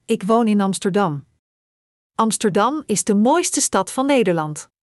Ik woon in Amsterdam. Amsterdam is de mooiste stad van Nederland.